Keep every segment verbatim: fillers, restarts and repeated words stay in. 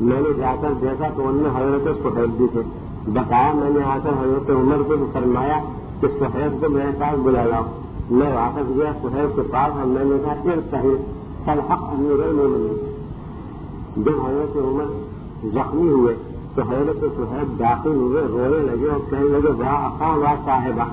میں نے جا کر دیکھا تو ان میں حضرت صہیب بھی تھے. بتایا میں نے آ کر حضرت عمر کو فرمایا کہ صہیب کو میرے پاس بلا لاؤ. میں واپس گیا صہیب کے پاس اور میں نے کہا پھر صحیح فالحق امیر المومنین. جب حضرت عمر زخمی ہوئے تو حضرت صہیب داخل ہوئے, رونے لگے اور کہنے لگے واہ اقا واہ صاحبہ.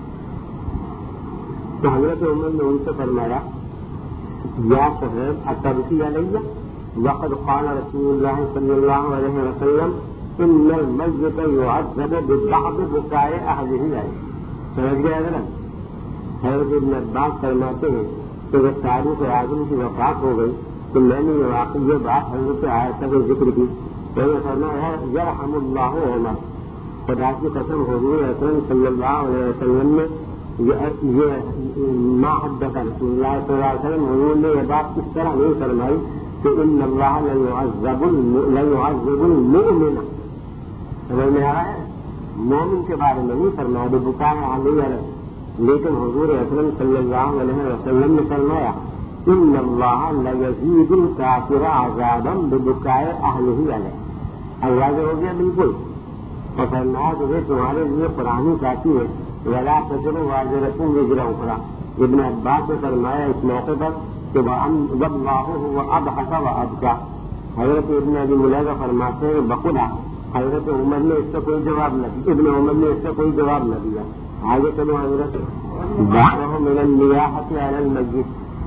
تو حضرت عمر نے ان سے فرمایا یا صہیب اتبکی علیہ وقد قال رسول اللہ صلی اللہ علیہ وسلم ان المیت یعذب ببعض بکاء اہلہ علیہ. سمجھ گئے حضرت؟ حضرت ابن عباس فرماتے ہیں کہ جب فاروق اعظم کی وفات ہو گئی تو میں نے یہ واقعی یہ بات حضرت عائشہ کو ذکر کی. میں نے فرمایا یرحم اللہ عمر. خدا کی قسم حضور اکرم صلی اللہ علیہ وسلم نے یہ ما حدث رسول اللہ صلی اللہ علیہ وسلم حضور نے یہ بات کس طرح نہیں فرمائی کہ ان اللہ لیعذب المؤمن. سمجھ میں آ رہا ہے؟ مومن کے بارے میں نہیں فرمایا ببکاء اہلہ علیہ, لیکن حضور اکرم صلی اللہ علیہ وسلم نے فرمایا ان اللہ لیزید الکافر عذابا ببکاء اہلہ علیہ. اللہ جو ہو گیا بالکل. اور فرمایا کہ تمہارے لیے قرآن کافی ہے ولا تزر وازرۃ وزر اخرى. ابن عباس نے فرمایا اس موقع پر کہ واللہ هو اضحک وابکى. حضرت ابن ابی ملیحہ فرماتے ہیں بقلا حضرت عمر نے اس کا کوئی جواب نہ دیا, ابن عمر نے اس کا کوئی جواب نہ دیا. آگے چلو حضرت بعضہ من النیاحۃ علی المیت.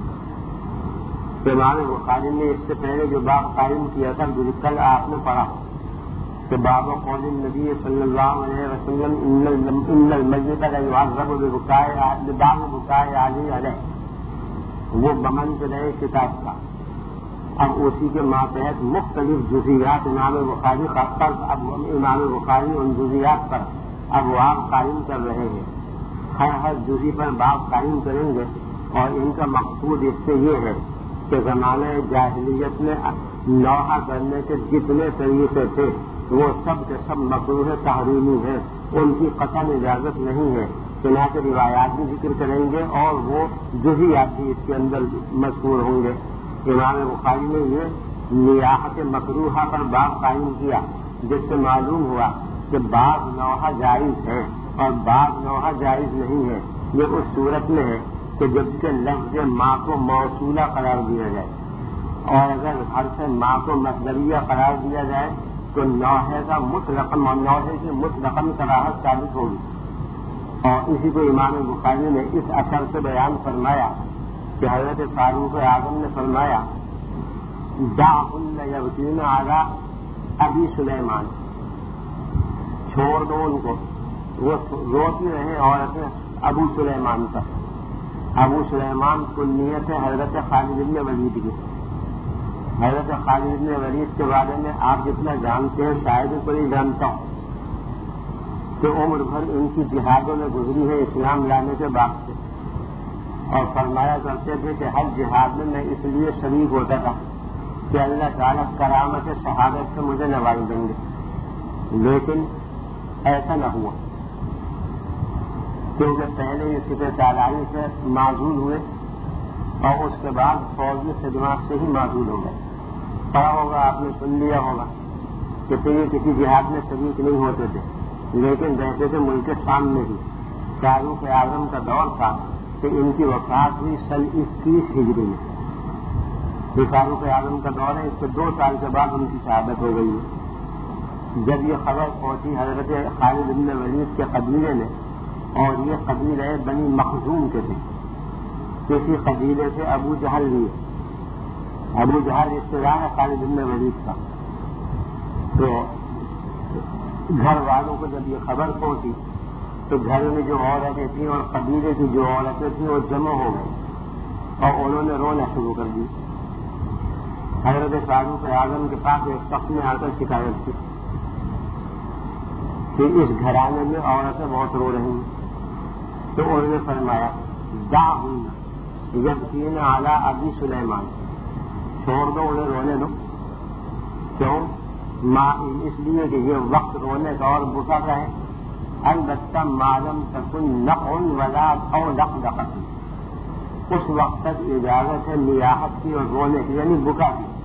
امام بخاری نے اس سے پہلے جو باب قائم کیا تھا جو کل آپ نے پڑھا کہ باب قول النبی صلی اللہ علیہ وسلم ان المیت لیعذب ببکاء اہلہ علیہ, وہ بمنزلہ کتاب کا. اب اسی کے ماتحت مختلف جزیات امام بخاری کا فرض اب امام بخاری ان جزیات پر ابواب قائم کر رہے ہیں. ہر ہر جزی پر باب قائم کریں گے اور ان کا مقصود اس سے یہ ہے کہ زمانہ جاہلیت میں نوحہ کرنے کے جتنے طریقے تھے وہ سب کے سب مکروہ تحریمی ہیں, ان کی قطعاً اجازت نہیں ہے. چنانچہ روایات بھی ذکر کریں گے اور وہ جزیات بھی اس کے اندر مذکور ہوں گے. امام بخاری نے یہ نیاحت مکروہہ پر باب قائم کیا جس سے معلوم ہوا کہ بعض نوحہ جائز ہے اور بعض نوحہ جائز نہیں ہے. یہ اس صورت میں ہے کہ جب کہ لفظ ماں کو موصولہ قرار دیا جائے اور اگر گھر سے ماں کو مصدریہ قرار دیا جائے تو نوحے کا مطلق نوحے کی مطلق کراہت ثابت ہوگی. اور اسی کو امام بخاری نے اس اثر سے بیان فرمایا کہ حضرت فاروق اعظم نے فرمایا دعہن یبکین علی ابی سلیمان. چھوڑ دو ان کو, وہ روتی رہے عورتیں ابو سلیمان پر. ابو سلیمان کنیت ہے حضرت خالد بن ولید کی. حضرت خالد بن ولید کے بارے میں آپ جتنا جانتے ہیں شاید ہی کوئی جانتا ہوں کہ عمر بھر ان کی جہادوں میں گزری ہے اسلام لانے کے بعد سے, اور فرمایا کرتے تھے کہ ہر جہاد میں میں اس لیے شریک ہوتا تھا کہ اللہ تعالیٰ کرامت شہادت سے مجھے نواز دیں گے. لیکن ایسا نہ ہوا کیونکہ پہلے ہی سپہ سالاری سے معزول ہوئے اور اس کے بعد فوجی خدمات سے ہی معزول ہو گئے. پڑھا ہوگا آپ نے, سن لیا ہوگا کہ پھر یہ کسی جہاد میں شریک نہیں ہوتے تھے لیکن رہتے تھے ملک شام میں ہی. فاروق اعظم کا دور تھا کہ ان کی وفات ہوئی سن اکیس ہجری میں. یہ فاروق اعظم کا دور ہے, اس کے دو سال کے بعد ان کی شہادت ہو گئی ہے. جب یہ خبر پہنچی حضرت خالد بن ولید کے قبیلے نے, اور یہ قبیلے بنی مخزوم کے تھے, کسی قبیلے سے ابو جہل بھی, ابو جہل رشتےدار ہے خالد بن ولید کا. تو گھر والوں کو جب یہ خبر پہنچی تو گھر میں جو عورتیں تھیں اور قبیلے کی جو عورتیں تھیں وہ جمع ہو گئی اور انہوں نے رونا شروع کر دی. حضرت فاروق اعظم کے پاس ایک شخص نے آ کر شکایت کی کہ اس گھرانے میں عورتیں بہت رو رہی ہیں. تو انہوں نے فرمایا دعہن یبکین علی ابی سلیمان, چھوڑ دو انہیں رونے دو. کیوں؟ ماں اس لیے کہ یہ وقت رونے کا اور بکا کا ہے. البتہ معلوم تکن نقل ولا او لقلقت, اس وقت تک اجازت ہے نیاحت کی اور رونے کی یعنی بکا کی,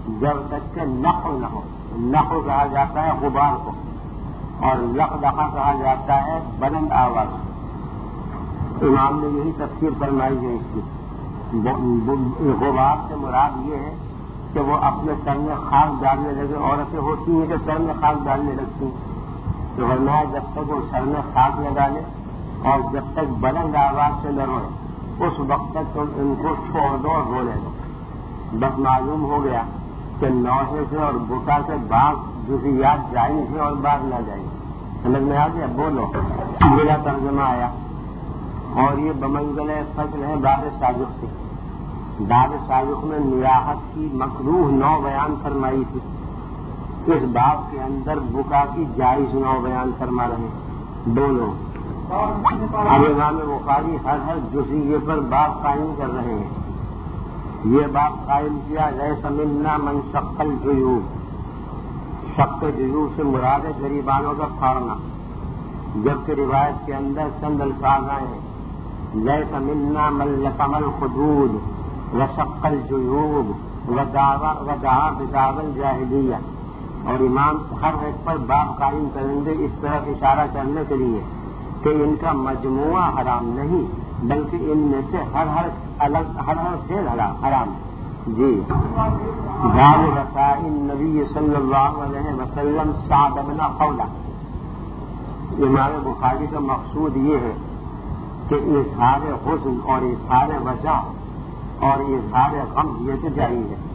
جب تک کہ نقل نہ ہو. نقل کہا جاتا ہے غبار کو اور لقدقہ کہا جاتا ہے بلند آواز. امام نے یہی تفسیر فرمائی ہے اس کی. غبار سے مراد یہ ہے کہ وہ اپنے سر میں خاک ڈالنے لگے. عورتیں ہوتی ہیں کہ سر میں خاک ڈالنے لگتی ہیں, تو ورنہ جب تک وہ سر میں خاک نہ ڈالے اور جب تک بلند آواز سے نہ روئے اس وقت تک تم ان کو چھوڑ دو اور بولے دو. بس معلوم ہو گیا کہ نوحے سے اور بکا سے بعض جزیات جائز ہیں اور بعض نہ جائز. سمجھ میں آ گیا؟ بولو. میرا ترجمہ آیا اور یہ بمنزل فصل ہے باب سابق سے. باب سابق میں نیاحت کی مکروہ نو بیان فرمائی تھی. اس باب کے اندر بکا کی جائز نو بیان فرما رہے ہیں. بولو. اب امام بخاری ہر ہر جزیے پر باب قائم کر رہے ہیں. یہ باب قائم کیا لیس منا من شق الجیوب. شق جیوب سے مراد ہے غریبانوں کا پھاڑنا, جبکہ روایت کے اندر چند الفاظ آئے ہیں لیس منا من لطم الخدود وشق الجیوب ودعا بدعوى الجاہلیہ. اور امام ہر ایک پر باب قائم کریں گے اس طرح اشارہ کرنے کے لیے کہ ان کا مجموعہ حرام نہیں بلکہ ان میں سے ہر ہر الگ ہر ہر فعل حرام. جی. باب رفاع النبی صلی اللہ علیہ وسلم سعد بن خولہ. امام بخاری کا مقصود یہ ہے کہ اظہار حزن اور اظہار وجہ اور اظہار غم یہ تو جائز ہے.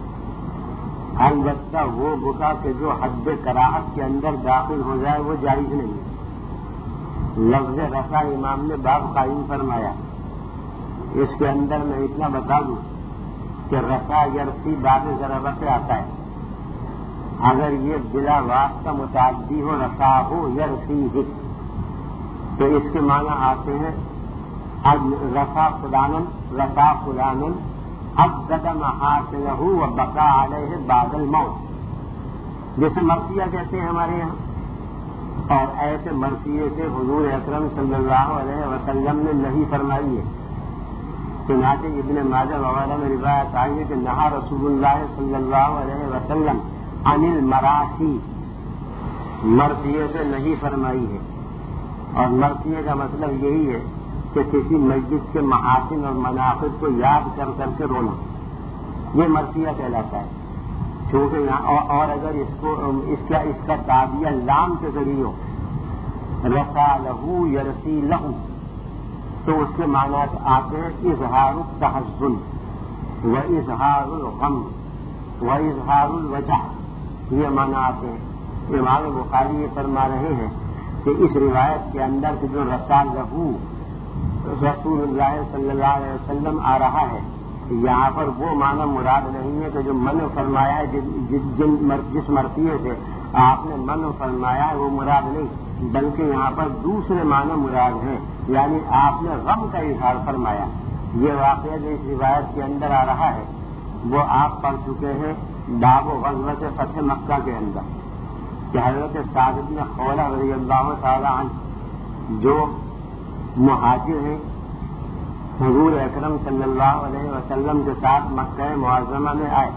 البتہ وہ بکا کہ جو حد کراہت کے اندر داخل ہو جائے وہ جائز نہیں ہے. لفظ رفع امام نے باب قائم فرمایا. اس کے اندر میں اتنا بتا دوں کہ رفع یرفی باب ضربہ سے آتا ہے. اگر یہ بلا واسطہ متعدی ہو رفع ہو یرفی ہی تو اس کے معنی آتے ہیں رفع فلانن رفع فلانن ابدد محاسنہ و بقا علیہ بعد الموت, جیسے مرثیہ کہتے ہیں ہمارے یہاں. اور ایسے مرثیے سے حضور اکرم صلی اللہ علیہ وسلم نے نہیں فرمائی ہے. چنانچہ ابن ماجہ وغیرہ میں روایت آئی ہے کہ نہا رسول اللہ صلی اللہ علیہ وسلم عن المراثی. مرثیے سے نہیں فرمائی ہے. اور مرثیے کا مطلب یہی ہے کہ کسی مسجد کے محاسن اور مناقب کو یاد کر کر کے رونا, یہ مرثیہ کہلاتا ہے. کیونکہ یہاں اور اگر اس کو اس کا اس کا تابعہ لام کے ذریعے ہو رفع لہو یرسی لہو تو اس کے معنی آتے ہیں اظہار التحزن و اظہار الغم و اظہار الوجہ. یہ معنی آتے ہیں. امام بخاری یہ فرما رہے ہیں کہ اس روایت کے اندر سے جو رفع لہو رسول اللہ صلی اللہ علیہ وسلم آ رہا ہے یہاں پر وہ معنی مراد نہیں ہے کہ جو منع فرمایا ہے جن جس مرثیے سے آپ نے منع فرمایا ہے وہ مراد نہیں بلکہ یہاں پر دوسرے معنی مراد ہیں. یعنی آپ نے غم کا اظہار فرمایا. یہ واقعہ جو اس روایت کے اندر آ رہا ہے وہ آپ پڑھ چکے ہیں باب و غزوۃ فتح مکہ کے اندر کہ حضرت سعد بن خولہ رضی اللہ تعالی عنہ جو مہاجر ہیں حضور اکرم صلی اللہ علیہ وسلم کے ساتھ مکہ معظمہ میں آئے,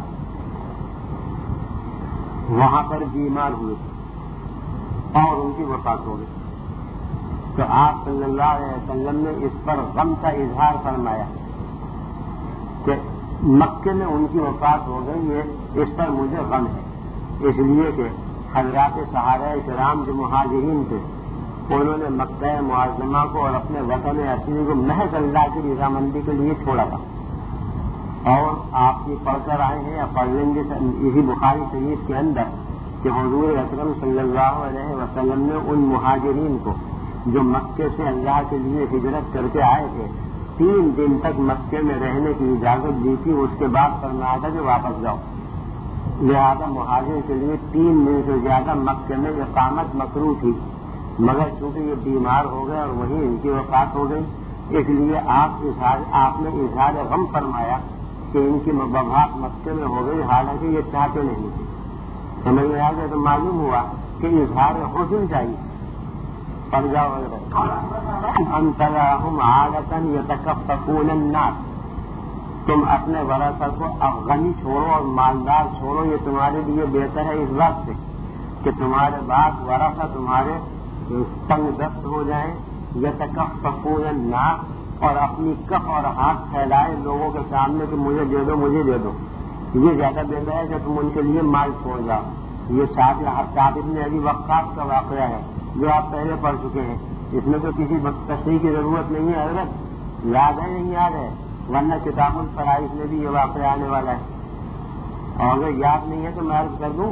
وہاں پر بیمار ہوئے اور ان کی وفات ہو گئی. تو آپ صلی اللہ علیہ وسلم نے اس پر غم کا اظہار فرمایا کہ مکے میں ان کی وفات ہو گئی ہے, اس پر مجھے غم ہے. اس لیے کہ حضرات صحابہ کرام جو مہاجرین تھے انہوں نے مکہ معظمہ کو اور اپنے وطن اصلی کو محض اللہ کی رضامندی کے لیے چھوڑا تھا. اور آپ یہ پڑھ کر آئے ہیں یا پڑھ لیں گے یہی بخاری شریف کے اندر کہ حضور اکرم صلی اللہ علیہ وسلم نے ان مہاجرین کو جو مکے سے اللہ کے لیے ہجرت کر کے آئے تھے تین دن تک مکے میں رہنے کی اجازت دی تھی. اس کے بعد فرمایا تھا کہ واپس جاؤ. لہذا مہاجر کے لیے تین دن سے زیادہ مکے میں اقامت مکروہ تھی, مگر چونکہ یہ بیمار ہو گئے اور وہیں ان کی وفات ہو گئی اس لیے آپ آپ نے اظہار غم فرمایا کہ ان کی وفات مکے میں ہو گئی, حالانکہ یہ چاہتے نہیں تھے. سمجھ میں آ گیا تو معلوم ہوا کہ اظہار حسن چاہیے. پڑ جاؤ انتراہم عادتاً یتکففون الناس. تم اپنے ورثہ کو غنی چھوڑو اور مالدار چھوڑو، یہ تمہارے لیے بہتر ہے اس بات سے کہ تمہارے بعد ورثہ تمہارے تنگ دست ہو جائیں، یتکففون الناس، اور اپنی کف اور ہاتھ پھیلائے لوگوں کے سامنے کہ مجھے دے دو مجھے دے دو، یہ زیادہ بہتر ہے کہ تم ان کے لیے مال چھوڑ جاؤ۔ یہ سعد بن ابی وقاص کا واقعہ ہے جو آپ پہلے پڑھ چکے ہیں، اس میں تو کسی تشریح کی ضرورت نہیں ہے، حضرت یاد ہے نہیں یاد ہے، ورنہ کتاب الفرائض میں بھی یہ واقعہ آنے والا ہے، اور اگر یاد نہیں ہے تو میں عرض کر دوں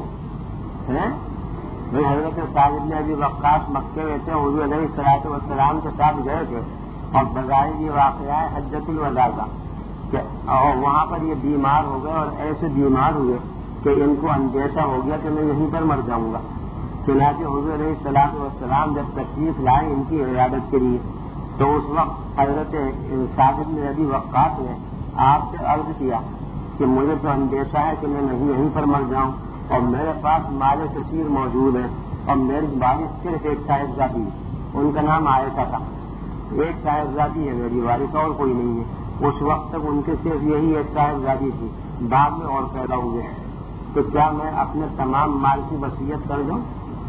بھائی حضرت سعد بن ابی وقاص مکے میں تھے، حضور علیہ الصلوۃ والسلام کے ساتھ گئے تھے، اور بظاہر یہ واقعہ ہے حجۃ الوداع کا، اور وہاں پر یہ بیمار ہو گئے اور ایسے بیمار ہوئے کہ ان کو اندیشہ ہو گیا کہ میں یہیں پر مر جاؤں گا۔ چنانچہ حضور علیہ الصلوۃ والسلام جب تشریف لائے ان کی عیادت کے لیے تو اس وقت حضرت سعد بن ابی وقاص نے آپ سے عرض کیا کہ مجھے تو اندیشہ ہے کہ میں نہیں یہیں پر مر جاؤں، اور میرے پاس مال کثیر موجود ہے، اور میری وارث صرف ایک صاحبزادی ہے، ان کا نام عائشہ تھا، ایک صاحبزادی ہے میری وارث اور کوئی نہیں ہے۔ اس وقت تک ان کے صرف یہی ایک صاحبزادی تھی، بعد میں اور پیدا ہوئے، تو کیا میں اپنے تمام مال کی وصیت کر دوں؟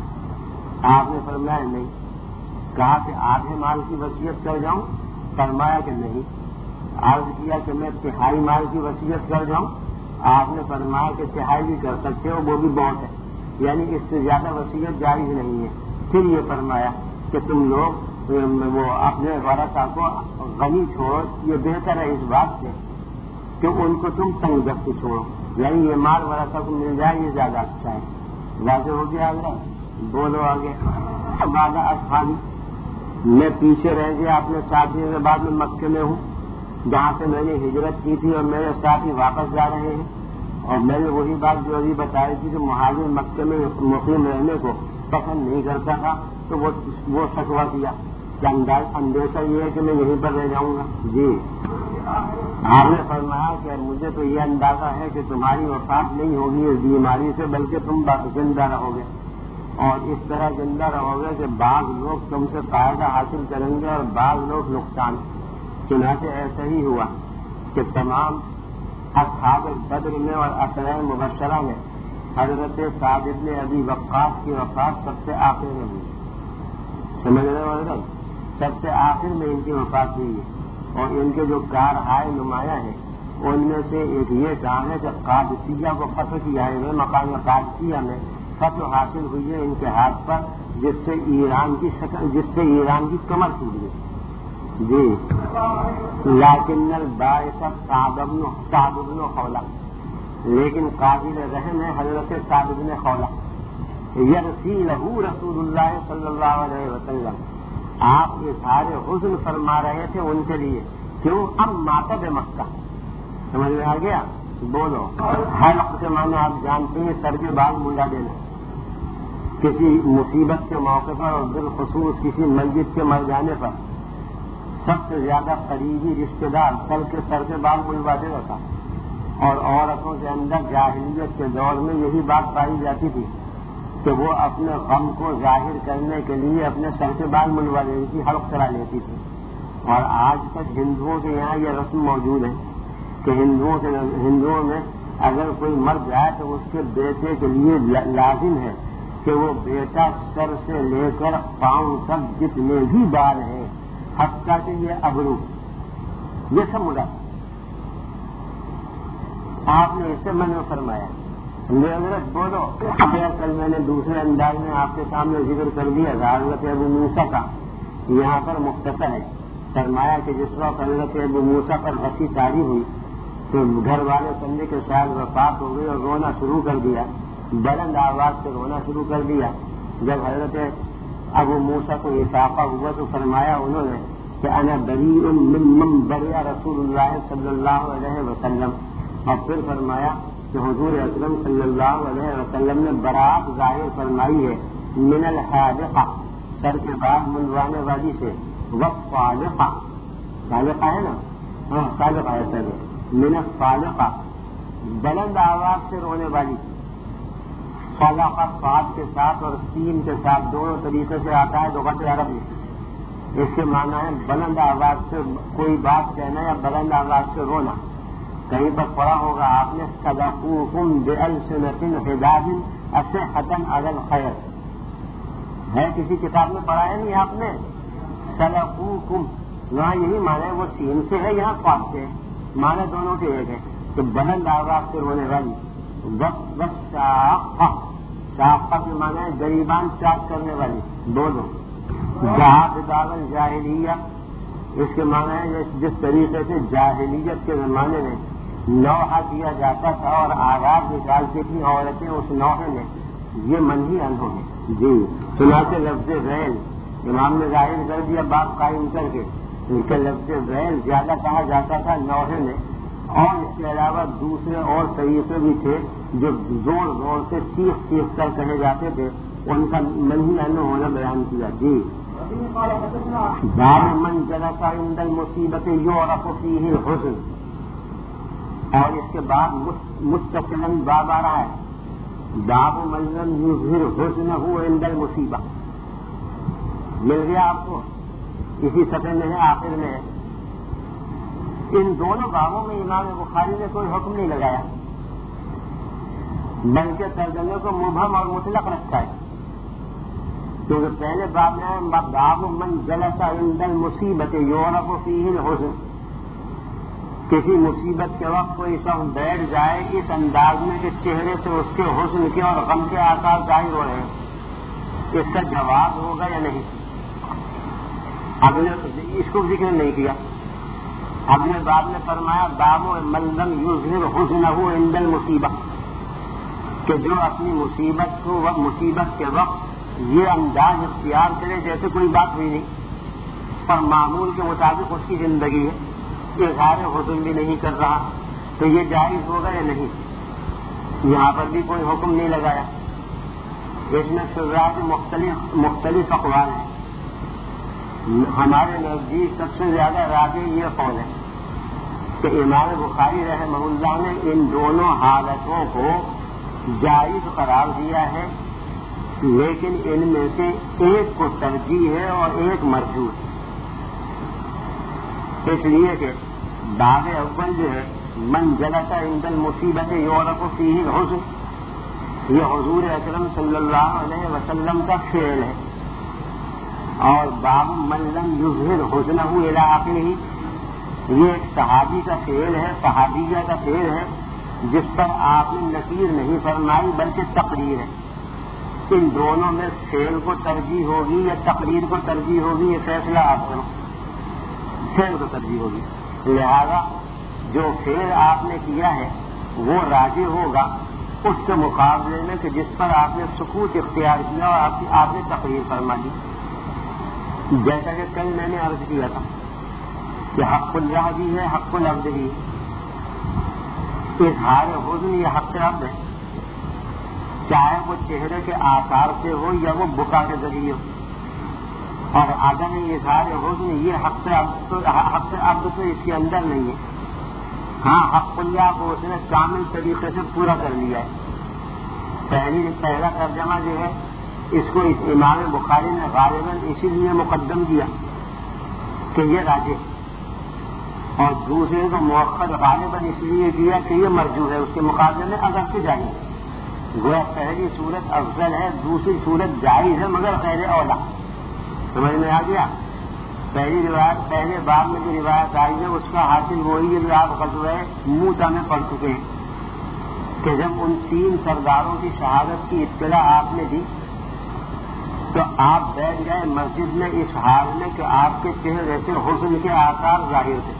آپ نے فرمایا نہیں۔ کہا کہ آدھے مال کی وصیت کر جاؤں؟ فرمایا کہ نہیں۔ عرض کیا کہ میں تہائی مال کی وصیت کر جاؤں؟ آپ نے فرمایا کہ تہائی بھی کر سکتے ہو، وہ بھی بہت ہے، یعنی اس سے زیادہ وصیت جائز نہیں ہے۔ پھر یہ فرمایا کہ تم لوگ وہ اپنے ورثہ کو غنی چھوڑو، یہ بہتر ہے اس بات سے کہ ان کو تم تنگ دست چھوڑو، یعنی یہ مال ورثہ کو مل جائے یہ زیادہ اچھا ہے۔ واضح ہو گیا؟ اگر بولو آگے۔ بعد اصحابی، میں پیچھے رہ گیا اپنے ساتھیوں کے بعد میں مکے میں ہوں جہاں سے میں نے ہجرت کی تھی، اور میرے ساتھی واپس جا رہے ہیں، اور میں نے وہی بات جو ابھی بتائی تھی کہ مہاجر مکے میں مقیم رہنے کو پسند نہیں کرتا تھا، تو وہ وہ شکوہ کیا کہ اندیشہ یہ ہے کہ میں یہیں پر رہ جاؤں گا۔ جی آپ نے فرمایا کہ مجھے تو یہ اندازہ ہے کہ تمہاری وفات نہیں ہوگی اس بیماری سے، بلکہ تم زندہ رہو گے، اور اس طرح زندہ رہو گے کہ بعض لوگ تم سے فائدہ حاصل کریں گے اور بعض لوگ نقصان۔ چنانچہ ایسا ہی ہوا کہ تمام اصحاب بدر میں اور عشرہ مبشرہ میں حضرت سعد بن ابی وقاص کی وفات سب سے آخر میں ہوئی، سمجھ رہے ہو حضرت؟ سب سے آخر میں ان کی وفات ہوئی ہے، اور ان کے جو کارہائے نمایاں ہیں ان میں سے ایک یہ کام ہے کہ قادسیہ کو فتح کیا ہے، مقام قادسیہ میں فتح حاصل ہوئی ہے ان کے ہاتھ پر، جس سے ایران کی شکل جس سے ایران کی کمر ٹوٹ گئی۔ جی لیکن الباعث سعد بن خولہ، لیکن قابل رحم ہے حضرت سعد بن خولہ، یرثی لہ رسول اللہ صلی اللہ علیہ وسلم، آپ اظہار حزن فرما رہے تھے ان کے لیے، کیوں؟ اب ماتا بے مکہ، سمجھ میں آ گیا؟ بولو۔ حلق کے معنی آپ جانتے ہیں سر کے بال منڈا دینا، کسی مصیبت کے موقع پر اور بالخصوص کسی مسجد کے مر جانے پر سب سے زیادہ قریبی رشتے دار سر کے سر کے بال منڈوا دیتا تھا، اور عورتوں کے اندر جاہلیت کے دور میں یہی بات پائی جاتی تھی کہ وہ اپنے غم کو ظاہر کرنے کے لیے اپنے سر کے بال منڈوا لیتی تھی، حلق کرا لیتی تھی۔ اور آج تک ہندوؤں کے یہاں یہ رسم موجود ہے کہ ہندوؤں کے ہندوؤں میں اگر کوئی مر جائے تو اس کے بیٹے کے لیے لازم ہے کہ وہ بیٹا سر سے لے کر پاؤں تک جتنے بھی بال ہیں، حتیٰ کہ یہ ابرو، یہ سب مڑا آپ نے اس سے من میں فرمایا۔ حضرت بولو۔ کل میں نے دوسرے انداز میں آپ کے سامنے ذکر کر دیا حضرت ابو موسیٰ کا، یہاں پر مختصر ہے۔ فرمایا کہ جس وقت حضرت ابو موسیٰ پر ہنسی تاری ہوئی تو گھر والے سمجھے کہ شاید وفات ہو گئی اور رونا شروع کر دیا، بلند آواز سے رونا شروع کر دیا۔ جب حضرت ابو موسیٰ کو افاقہ ہوا تو فرمایا انہوں نے کہ انا بریء ممن برئ رسول اللہ صلی اللہ علیہ وسلم، اور پھر فرمایا کہ حضور اکرم صلی اللہ علیہ وسلم نے برات ظاہر فرمائی ہے من الحالقہ، سر کے بعد منڈوانے والی سے، والصالقہ، صالقہ ہے نا، ہاں صالقہ ہے پہلے، من الصالقہ، بلند آواز سے رونے والی، صالقہ صاد کے ساتھ اور سین کے ساتھ دونوں طریقے سے آتا ہے لغت عرب میں۔ اس کے معنی ہے بلند آواز سے کوئی بات کہنا یا بلند آواز سے رونا۔ کہیں پر پڑھا ہوگا آپ نے سبقوکم بألسنۃ حداد اصحۃ علی الخیر، ہے کسی کتاب میں پڑھا ہے نہیں آپ نے؟ سبقوکم وہاں یہی معنی ہے، وہ سین سے ہے یہاں قاف سے ہے، معنی دونوں کے ایک ہے کہ بلند آواز سے ہونے والی وقت وقت شاقہ، شاقہ کے معنی ہے غریبان چاک کرنے والی دونوں، جہاد دعوی جاہلیہ اس کے معنی ہے جس طریقے سے جاہلیت کے زمانے میں نوحہ دیا جاتا تھا اور آواز نکالتی تھی عورتیں اس نوحے میں، یہ منہی عنہ ہے جی۔ چنانچہ لفظ ریل امام نے ظاہر کر دیا بات قائم کر کے کہ لفظ ریل زیادہ کہا جاتا تھا نوحے میں، اور اس کے علاوہ دوسرے اور طریقے بھی تھے جو زور زور سے چیخ چیخ کر کہے جاتے تھے، ان کا منہی عنہ ہونا بیان کیا جی۔ باب من جلس عند المصیبت یعرف فیہ الحزن، اور اس کے بعد مستقلاً باب آ رہا ہے باب من لم یظہر حزنہ عند المصیبہ، مل گیا آپ کو، اسی صفحے میں ہے آخر میں ہے۔ ان دونوں بابوں میں امام بخاری نے کوئی حکم نہیں لگایا، بلکہ ترجمے کو مبہم اور مطلق رکھا ہے، کیونکہ پہلے باب میں ہے باب من جلس عند المصیبت یعرف فیہ الحزن، کسی مصیبت کے وقت کوئی شخص بیٹھ جائے اس انداز میں کہ چہرے سے اس کے حزن کے اور غم کے آثار ظاہر ہو رہے ہیں، اس کا جواب ہوگا یا نہیں؟ اگلے اس کو ذکر نہیں کیا، اگلے باب نے فرمایا باب من لم یظہر حزنہ عند المصیبہ، کہ جو اپنی مصیبت کو مصیبت کے وقت یہ انداز اختیار کرے جیسے کوئی بات ہوئی نہیں اور معمول کے مطابق اس کی زندگی ہے، اظہار حزن بھی نہیں کر رہا، تو یہ جائز ہوگا یا نہیں؟ یہاں پر بھی کوئی حکم نہیں لگایا، اس میں شراح کے مختلف مختلف اقوال ہیں۔ ہمارے نزدیک سب سے زیادہ راجح یہ قول ہے کہ امام بخاری رحمہ اللہ نے ان دونوں حالتوں کو جائز قرار دیا ہے، لیکن ان میں سے ایک کو ترجیح ہے اور ایک مرجوح ہے، اس لیے کہ باب اول جو ہے من جلس عند المصیبت یعرف فیہ الحزن، یہ حضور اکرم صلی اللہ علیہ وسلم کا فعل ہے، اور باب من لم یظہر حزنہ الی آخرہ یہ ایک صحابی کا فعل ہے، صحابیہ کا فعل ہے جس پر آپ نے نکیر نہیں فرمائی بلکہ تقریر ہے۔ ان دونوں میں فعل کو ترجیح ہوگی یا تقریر کو ترجیح ہوگی، یہ فیصلہ آپ کرو، فعل کو ترجیح ہوگی، لہذا جو فعل آپ نے کیا ہے وہ راجح ہوگا اس کے مقابلے میں کہ جس پر آپ نے سکوت اختیار کیا اور آپ, آپ نے تقریر فرما دی، جیسا کہ کل میں نے عرض کیا تھا کہ حق اللہ بھی ہے حق العبد بھی، اظہار حزن یہ حق عبد ہے، چاہے وہ چہرے کے آثار سے ہو یا وہ بکا کے ذریعے ہو، اور عدم اظہار حزن یہ حق حق عبد تو اس کے اندر نہیں ہے۔ ہاں حق اللہ کو اس نے کامل طریقے سے پورا کر لیا ہے۔ پہلی پہلا ترجمہ جو ہے اس کو اس امام بخاری نے غالباً اسی لیے مقدم کیا کہ یہ راجح، اور دوسرے کو مؤخر غالباً اس لیے کیا کہ یہ مرجوح ہے، اس کے مقابلے میں اگر سے جائز، گویا پہلی صورت افضل ہے، دوسری صورت جائز ہے مگر غیر اولا۔ سمجھ میں آ گیا؟ پہلی روایت پہلے باب میں جو روایت آئی ہے اس کا حاصل وہی ہے جو آپ غزوہ موطا میں پڑھ چکے ہیں کہ جب ان تین سرداروں کی شہادت کی اطلاع آپ نے دی تو آپ بیٹھ گئے مسجد میں اس حال میں کہ آپ کے چہرے سے حسن کے آثار ظاہر تھے،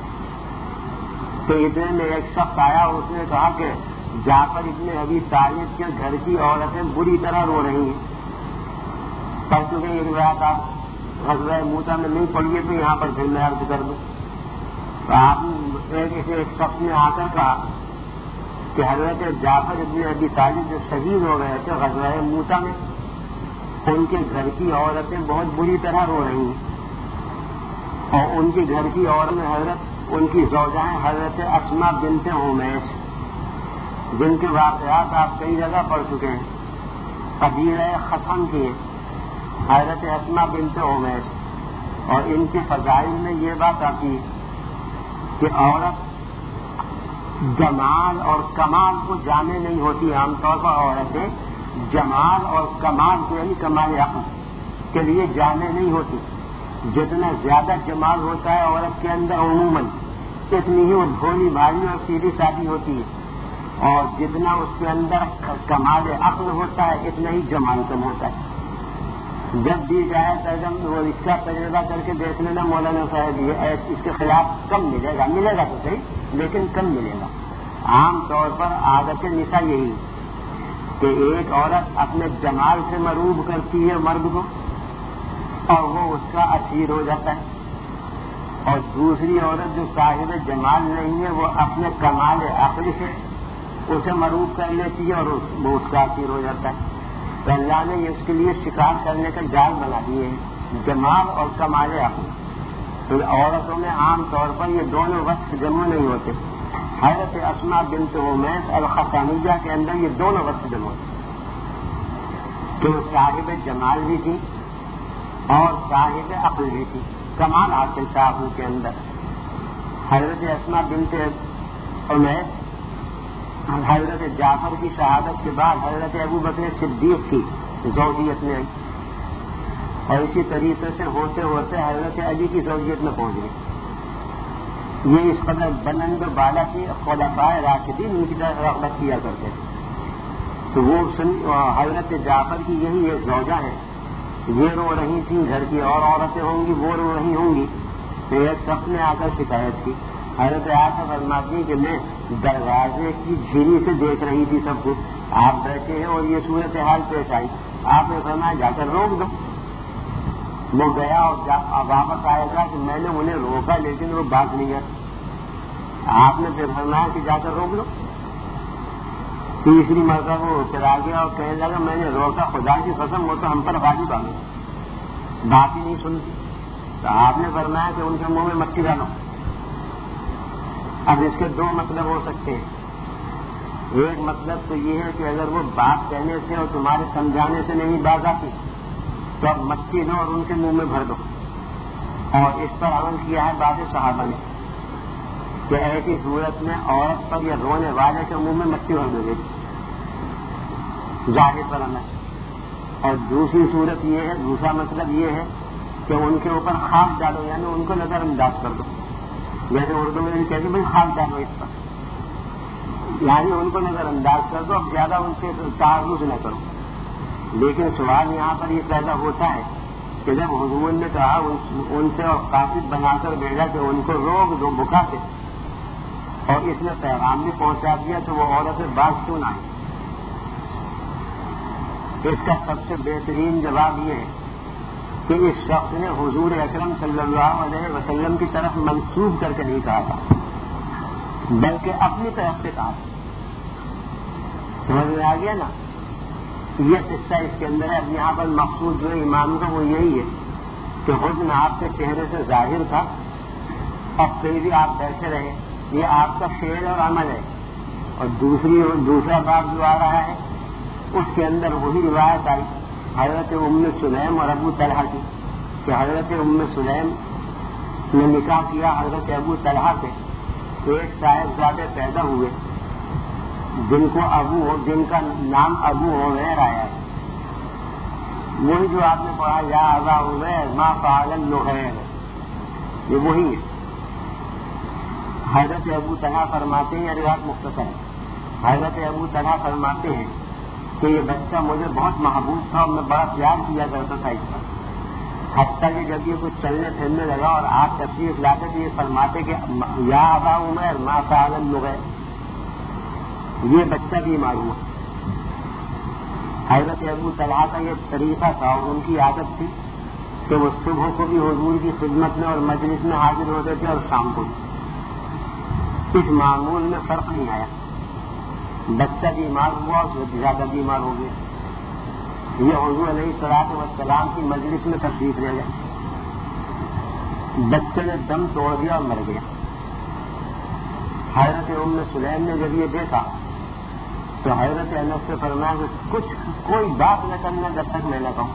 تو اتنے میں ایک شخص آیا، اس نے کہا کہ جعفر ابن ابی طالب کے گھر کی عورتیں بری طرح رو رہی ہیں۔ پڑھ چکے یہ روایت آپ غزوہ موطا میں نہیں پڑھیے تو یہاں پر پھر میں عرض کر دوں، تو آپ ایک ایک شخص نے آ کر کہا کہ حضرت جعفر ابن ابی طالب جو شہید ہو گئے تھے غزوہ موطا میں، ان کے گھر کی عورتیں بہت بری طرح رو رہی ہیں، اور ان کے گھر کی عورت میں حضرت ان کی زوجائیں حضرت اسماء بنت امیس، جن کے واقعات آپ کئی جگہ پڑھ چکے ہیں، قبیلہ خصم کی حضرت اسماء بنت امیس، اور ان کے فضائل میں یہ بات آتی ہے کہ عورت جمال اور کمال کو جامع نہیں ہوتی. عام طور پر عورتیں جمال اور کمال کو یعنی کمال عقل کے لیے جامع نہیں ہوتی. جتنا زیادہ جمال ہوتا ہے عورت کے اندر عموماً اتنی ہی وہ بھولی بھالی اور سیدھی سادھی ہوتی ہے, اور جتنا اس کے اندر کمال عقل ہوتا ہے اتنا ہی جمال کم ہوتا ہے. جب دی جائے ترجم وہ اس کا تجربہ کر کے دیکھ لینا مولانا صاحب, یہ اس کے خلاف کم ملے گا, ملے گا تو صحیح لیکن کم ملے گا. عام طور پر عادت نساء یہی کہ ایک عورت اپنے جمال سے مروب کرتی ہے مرد کو اور وہ اس کا اسیر ہو جاتا ہے, اور دوسری عورت جو صاحب جمال نہیں ہے وہ اپنے کمال عقل سے اسے مروب کر لیتی ہے اور وہ اس کا اسیر ہو جاتا ہے. تو اللہ نے اس کے لیے شکار کرنے کا جال بنا دیے ہیں, جمال اور کمال عقل. تو عورتوں میں عام طور پر یہ دونوں وقت جمع نہیں ہوتے. حضرت اسماء بنت عمیس الخطانیہ کے اندر یہ دونوں وقت جمع ہوتے کہ وہ صاحب جمال بھی تھی اور صاحب عقل بھی تھی, کمال حاصل تھا ان کے اندر. حضرت اسماء بنت عمیس حضرت جعفر کی شہادت کے بعد حضرت ابو بکر صدیق کی زوجیت میں آئی, اور اسی طریقے سے ہوتے ہوتے حضرت علی کی زوجیت میں پہنچ گئی. یہ اس قدر بلند و بالا کی خلفاء راشدین ان کی طرف رغبت کیا کرتے تھے. تو وہ حضرت جعفر کی یہی ایک زوجہ ہے, یہ رو رہی تھیں, گھر کی اور عورتیں ہوں گی وہ رو رہی ہوں گی. تو ایک شخص نے آ کر شکایت کی, حضرت عائشہ فرماتی کہ میں دروازے کی جھیری سے دیکھ رہی تھی سب کچھ, آپ بیٹھے ہیں اور یہ صورت حال پیش آئی, آپ نے فرمایا جا کر روک دو. وہ گیا اور واپس آئے گا کہ میں نے انہیں روکا لیکن وہ بات نہیں ہے. آپ نے پھر فرمایا کہ جا کر روک دو. تیسری مرتبہ وہ چلا گیا اور کہنے لگا میں نے روکا, خدا کی قسم وہ تو ہم پر غالب آ گئی, بات ہی نہیں سنتی. تو آپ نے فرمایا کہ ان کے منہ میں مٹی ڈالو. اب اس کے دو مطلب ہو سکتے ہیں. ایک مطلب تو یہ ہے کہ اگر وہ بات کہنے سے اور تمہارے سمجھانے سے نہیں باز آتی تو اب مٹی دو اور ان کے منہ میں بھر دو. اور اس پر عمل کیا ہے بعض صحابہ نے کہ ایسی صورت میں عورت پر یا رونے والے کے منہ میں مٹی بھر دو گی ظاہر پر عمل. اور دوسری صورت یہ ہے, دوسرا مطلب یہ ہے کہ ان کے اوپر خاک ڈالو, یعنی ان کو نظر انداز کر دو. جیسے اردو میں کہتے بھائی خاک ڈالو اس پر, یعنی ان کو نظر انداز کر دو, اب زیادہ ان سے تعارض نہ کرو. لیکن سوال یہاں پر یہ پیدا ہوتا ہے کہ جب حضور نے کہا ان سے اور قاصد بنا کر بھیجا کہ ان کو روک دو بکا سے, اور اس نے پیغام بھی پہنچا دیا, تو وہ عورتیں باز کیوں نہ آئی؟ اس کا سب سے بہترین جواب یہ ہے کہ اس شخص نے حضور اکرم صلی اللہ علیہ وسلم کی طرف منسوب کر کے نہیں کہا تھا بلکہ اپنی طرف سے کہا. سمجھ میں آ گیا نا؟ یہ قصہ اس کے اندر ہے. اب یہاں پر مقصود جو امام کا وہ یہی ہے کہ حسن آپ کے چہرے سے ظاہر تھا اور پھر بھی آپ بیٹھے رہے, یہ آپ کا فعل اور عمل ہے. اور دوسری دوسرا باب جو آ رہا ہے اس کے اندر وہی روایت آئی حضرت ام سلیم اور ابو طلحہ کی کہ حضرت ام سلیم نے نکاح کیا حضرت ابو طلحہ سے. ایک صاحبزادے پیدا ہوئے جن کو ابو جن کا نام ابو عمیر آیا ہے. وہی جو آپ نے پڑھا یا ابا عمیر ما فعل النغیر, یہ وہی ہے. حضرت ابو طلحہ فرماتے ہیں, یہ روایت مختصر ہے, حضرت ابو طلحہ فرماتے ہیں کہ یہ بچہ مجھے بہت محبوب تھا اور میں بڑا پیار کیا کرتا تھا اس پر, حتیٰ کہ جب یہ کچھ چلنے پھرنے لگا اور آپ تشریف لاتے تو یہ فرماتے کہ یا ابا عمیر ما فعل النغیر, یہ بچہ بھی معلوم ہے. حضرت ابو طلحہ کا یہ طریقہ تھا اور ان کی عادت تھی کہ وہ صبح کو بھی حضور کی خدمت میں اور مجلس میں حاضر ہوتے تھے اور شام کو بھی. اس معمول میں فرق نہیں آیا, بچہ بیمار ہوا اور زیادہ بیمار ہو گیا, یہ حضور علیہ الصلوۃ والسلام کی مجلس میں تشریف لے گئے, بچے نے دم توڑ دیا اور مر گیا. حضرت ام سلیم نے جب یہ دیکھا تو حضرت انس سے فرمایا کہ کچھ کوئی بات نہ کرنا جب تک میں نہ کہوں,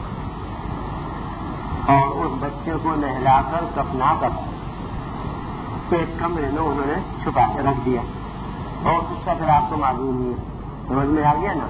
اور اس بچے کو نہلا کر کفنا کر ایک کمرے میں انہوں نے چھپا کے رکھ دیا اور اس کا پھر آپ کو معلوم نہیں ہے. سمجھ میں آ گیا نا؟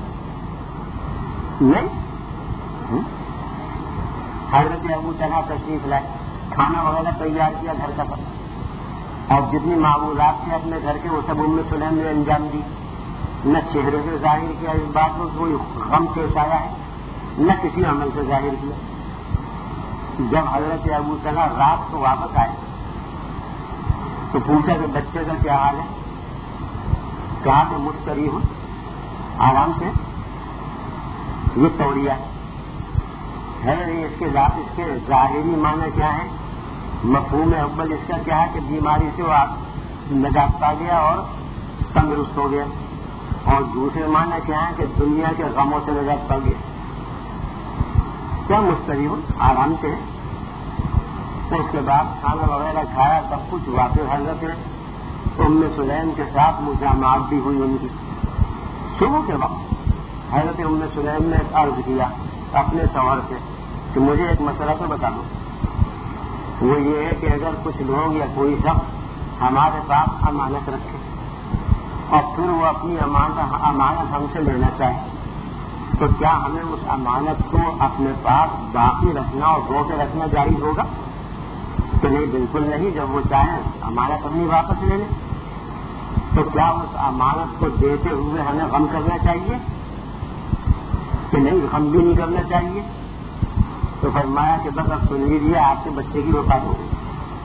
نہیں. حضرت ابو طلحہ تشریف لائے, کھانا وغیرہ تیار کیا گھر کا سب, اور جتنی معمولات تھے اپنے گھر کے وہ سب ام سلیم نے انجام دی. نہ چہرے سے ظاہر کیا اس بات میں کوئی غم پیش آیا ہے, نہ کسی عمل سے ظاہر کیا. جب حضرت ابو طلحہ رات کو واپس آئے تو پوچھا کہ بچے کا کیا حال ہے؟ کہا کہ مستری ہوں, آرام سے. یہ توڑیا ہے نہیں, اس کے اس کے ظاہری معنی کیا ہے؟ مفہوم اول اس کا کیا ہے کہ بیماری سے وہ نجات پا گیا اور تندرست ہو گیا, اور دوسرے معنی کیا ہے کہ دنیا کے غموں سے نجات پا گیا. کیا مستری ہوں, آرام سے. تو اس کے بعد کھانا وغیرہ کھایا, سب کچھ واپس حضرت ہے ام سلیم کے ساتھ مجامعات بھی ہوئی ان کی. صبح کے وقت حضرت ام سلیم نے عرض کیا اپنے شوہر سے کہ مجھے ایک مسئلہ تو بتا دو. وہ یہ ہے کہ اگر کچھ لوگ یا کوئی شخص ہمارے پاس امانت رکھے اور پھر وہ اپنی امانت امانت ہم سے لینا چاہے تو کیا ہمیں اس امانت کو اپنے پاس باقی رکھنا اور رو کے رکھنا جائز ہوگا؟ تو نہیں, بالکل نہیں. جب وہ چاہیں امانت اپنی واپس لے لیں. تو کیا اس امانت کو دیتے ہوئے ہمیں غم کرنا چاہیے کہ نہیں؟ غم بھی نہیں کرنا چاہیے. تو فرمایا کہ بس اب سن لیجیے, آپ کے بچے کی وفات ہو گئی.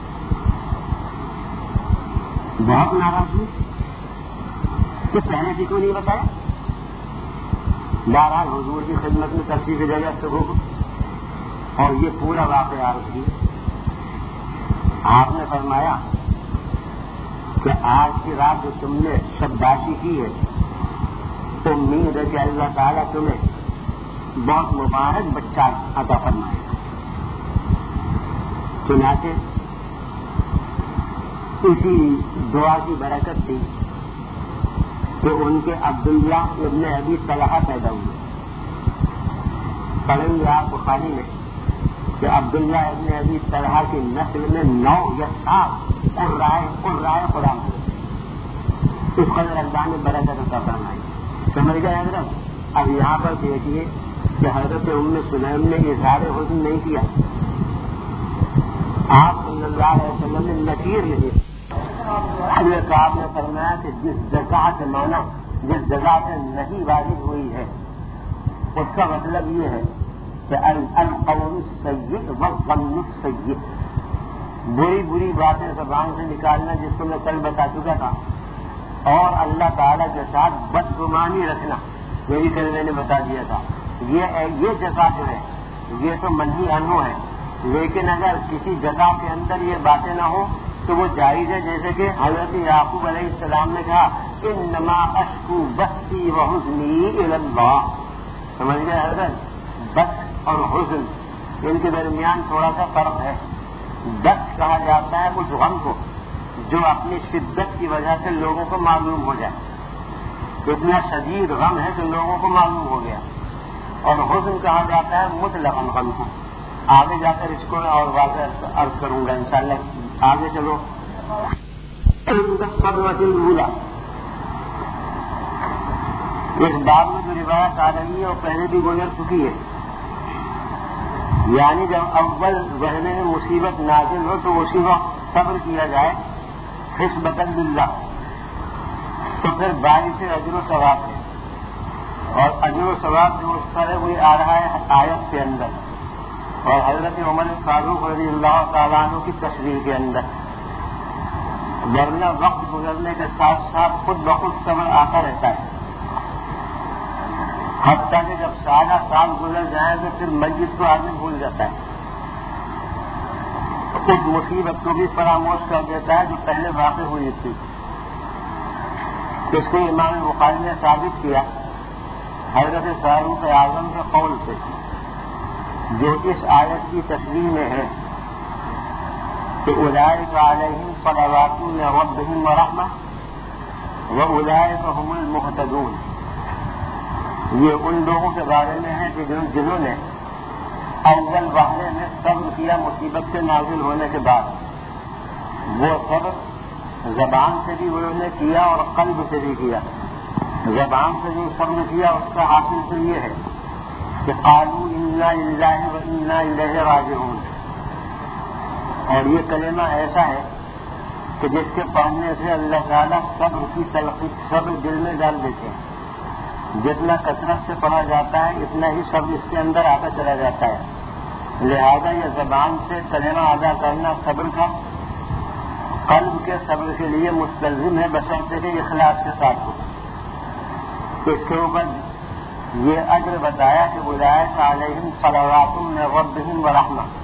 بہت ناراض ہوئی کہ پہلے بھی کوئی نہیں بتایا. بہرحال حضور کی خدمت میں تشریف جگہ سے ہو اور یہ پورا واقعہ عرض کیا. آپ نے فرمایا کہ آج کی رات جو تم نے شبداشی کی ہے تو امید ہے کہ اللہ تعالیٰ تمہیں بہت مبارک بچہ عطا فرمائے. چنانچہ اسی دعا کی برکت تھی کہ ان کے عبداللہ ابن ابی طلحہ پیدا ہوئے. پڑھیں گے آپ بخاری میں کہ عبداللہ ابن ابی طلحہ کی نسل میں نو یا سات قرائے قرائے قرآن ہوئے. اس قدر اللہ نے برکت عطا فرمائی. سمجھ گئے حضرت؟ اب یہاں پر دیکھیے کہ حضرت ام سلیم نے اظہار حسن نہیں کیا. آپ صلی اللہ علیہ وسلم نے نکیر نہیں. حضرت آپ نے فرمایا کہ جس جگہ سے مانا جس جگہ سے نہیں واجب ہوئی ہے اس کا مطلب یہ ہے کہ القول السیء والظن السیء, بری بری باتیں زبان سے نکالنا جس کو میں کل بتا چکا تھا, اور اللہ تعالیٰ کے ساتھ بدگمانی رکھنا یہ بھی کل میں نے بتا دیا تھا. یہ یہ جگہ جو ہے یہ تو منہی عنہ ہے, لیکن اگر کسی جگہ کے اندر یہ باتیں نہ ہوں تو وہ جائز ہے. جیسے کہ حضرت یعقوب علیہ السلام نے کہا انما اشکو بثی وحزنی الی اللہ. سمجھ گئے حضرت؟ بث اور حزن ان کے درمیان تھوڑا سا فرق ہے. بث کہا جاتا ہے کچھ غم کو جو اپنی شدت کی وجہ سے لوگوں کو معلوم ہو جائے, اتنا شدید غم ہے کہ لوگوں کو معلوم ہو گیا. اور حزن کہا جاتا ہے مطلق غم کو. آگے جا کر اس کو میں اور واضح عرض کروں گا انشاءاللہ. آگے چلو. اس بات میں جو روایت آ رہی ہے وہ پہلے بھی گزر چکی ہے. یعنی جب اول ذہن میں مصیبت نازل ہو تو اسی وقت صبر کیا جائے حسبۃ باللہ, تو پھر باعث سے اجر و ثواب ہے. اور اجر و ثواب جو اس طرح وہی آ رہا ہے آیت کے اندر اور حضرت عمر فاروق رضی اللہ تعالیٰ عنہ کی تصویر کے اندر. ورنہ وقت گزرنے کے ساتھ ساتھ خود بخود صبر آتا رہتا ہے, حتیٰ کہ جب سارا سال گزر جائے تو پھر میت کو آدمی بھول جاتا ہے, اس مصیبت کو بھی فراموش کر دیتا ہے جو پہلے واقع ہوئی تھی. اس کو امام بخاری نے ثابت کیا حضرت فاروق اعظم کے قول سے جو اس آیت کی تصویر میں ہے کہ اولئک علیہم صلوات من ربہم ورحمہ واولئک هم المہتدون. یہ ان لوگوں کے بارے میں ہے کہ جنہوں نے اول وہلے میں صبر کیا مصیبت سے نازل ہونے کے بعد. وہ صبر زبان سے بھی انہوں نے کیا اور قلب سے بھی کیا. زبان سے جو صبر کیا اس کا حاصل تو یہ ہے کہ قالوا انا للہ و انا الیہ راجعون. اور یہ کلمہ ایسا ہے کہ جس کے پڑھنے سے اللہ تعالیٰ صبر کی تلقین صبر دل میں ڈال دیتے ہیں. جتنا کثرت سے پڑھا جاتا ہے اتنا ہی صبر اس کے اندر آتا چلا جاتا ہے. لہذا یہ زبان سے کلمہ ادا کرنا صبر کا قلب کے صبر کے لیے مستلزم ہے بشرطے کے اخلاص کے ساتھ ہو. تو اس کے اوپر یہ اجر بتایا کہ اولئک علیہم صلوات من ربہم ورحمہ.